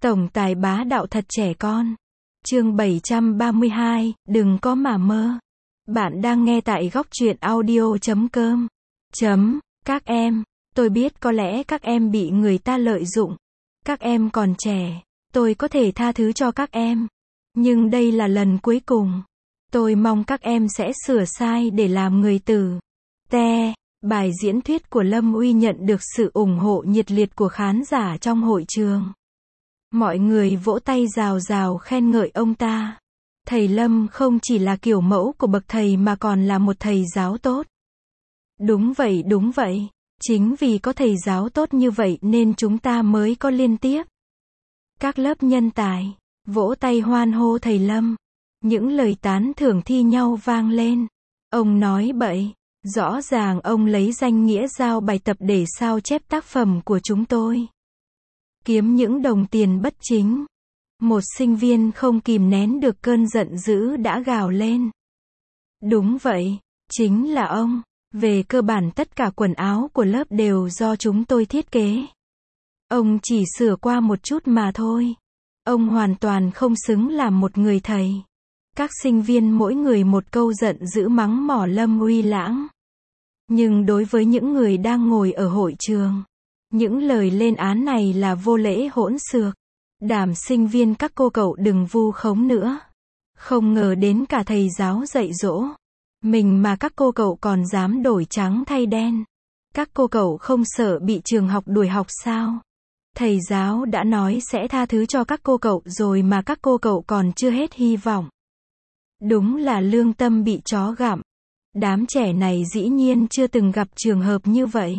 Tổng tài bá đạo thật trẻ con. Chương 732, đừng có mà mơ. Bạn đang nghe tại góc truyện audio.com. Các em, tôi biết có lẽ các em bị người ta lợi dụng. Các em còn trẻ, tôi có thể tha thứ cho các em. Nhưng đây là lần cuối cùng. Tôi mong các em sẽ sửa sai để làm người tử tế. Bài diễn thuyết của Lâm Uy nhận được sự ủng hộ nhiệt liệt của khán giả trong hội trường. Mọi người vỗ tay rào rào khen ngợi ông ta. Thầy Lâm không chỉ là kiểu mẫu của bậc thầy mà còn là một thầy giáo tốt. Đúng vậy. Chính vì có thầy giáo tốt như vậy nên chúng ta mới có liên tiếp các lớp nhân tài vỗ tay hoan hô thầy Lâm. Những lời tán thưởng thi nhau vang lên. Ông nói bậy. Rõ ràng ông lấy danh nghĩa giao bài tập để sao chép tác phẩm của chúng tôi. Kiếm những đồng tiền bất chính. Một sinh viên không kìm nén được cơn giận dữ đã gào lên. Đúng vậy, chính là ông. Về cơ bản tất cả quần áo của lớp đều do chúng tôi thiết kế. Ông chỉ sửa qua một chút mà thôi. Ông hoàn toàn không xứng làm một người thầy. Các sinh viên mỗi người một câu giận dữ mắng mỏ Lâm Uy Lãng. Nhưng đối với những người đang ngồi ở hội trường, những lời lên án này là vô lễ hỗn xược. Đảm sinh viên các cô cậu đừng vu khống nữa. Không ngờ đến cả thầy giáo dạy dỗ mình mà các cô cậu còn dám đổi trắng thay đen. Các cô cậu không sợ bị trường học đuổi học sao? Thầy giáo đã nói sẽ tha thứ cho các cô cậu rồi mà các cô cậu còn chưa hết hy vọng. Đúng là lương tâm bị chó gặm. Đám trẻ này dĩ nhiên chưa từng gặp trường hợp như vậy.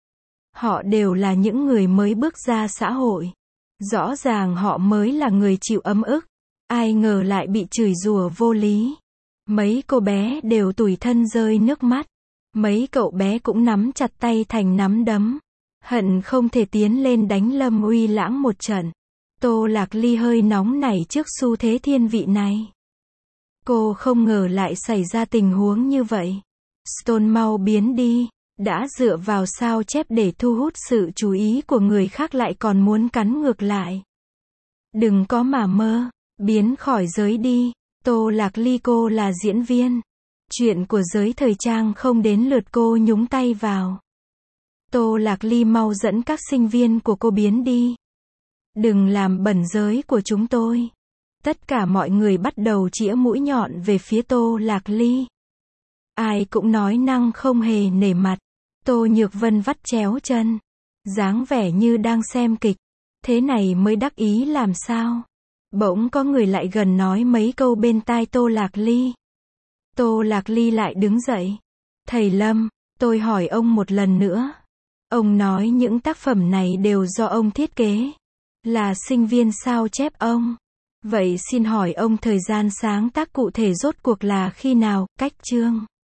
Họ đều là những người mới bước ra xã hội. Rõ ràng họ mới là người chịu ấm ức. Ai ngờ lại bị chửi rủa vô lý. Mấy cô bé đều tủi thân rơi nước mắt. Mấy cậu bé cũng nắm chặt tay thành nắm đấm. Hận không thể tiến lên đánh Lâm Uy Lãng một trận. Tô Lạc Ly hơi nóng nảy trước xu thế thiên vị này. Cô không ngờ lại xảy ra tình huống như vậy. Stone mau biến đi. Đã dựa vào sao chép để thu hút sự chú ý của người khác lại còn muốn cắn ngược lại. Đừng có mà mơ. Biến khỏi giới đi. Tô Lạc Ly, cô là diễn viên. Chuyện của giới thời trang không đến lượt cô nhúng tay vào. Tô Lạc Ly mau dẫn các sinh viên của cô biến đi. Đừng làm bẩn giới của chúng tôi. Tất cả mọi người bắt đầu chĩa mũi nhọn về phía Tô Lạc Ly. Ai cũng nói năng không hề nể mặt. Tô Nhược Vân vắt chéo chân. Dáng vẻ như đang xem kịch. Thế này mới đắc ý làm sao? Bỗng có người lại gần nói mấy câu bên tai Tô Lạc Ly. Tô Lạc Ly lại đứng dậy. Thầy Lâm, tôi hỏi ông một lần nữa. Ông nói những tác phẩm này đều do ông thiết kế. Là sinh viên sao chép ông. Vậy xin hỏi ông thời gian sáng tác cụ thể rốt cuộc là khi nào? Cách chương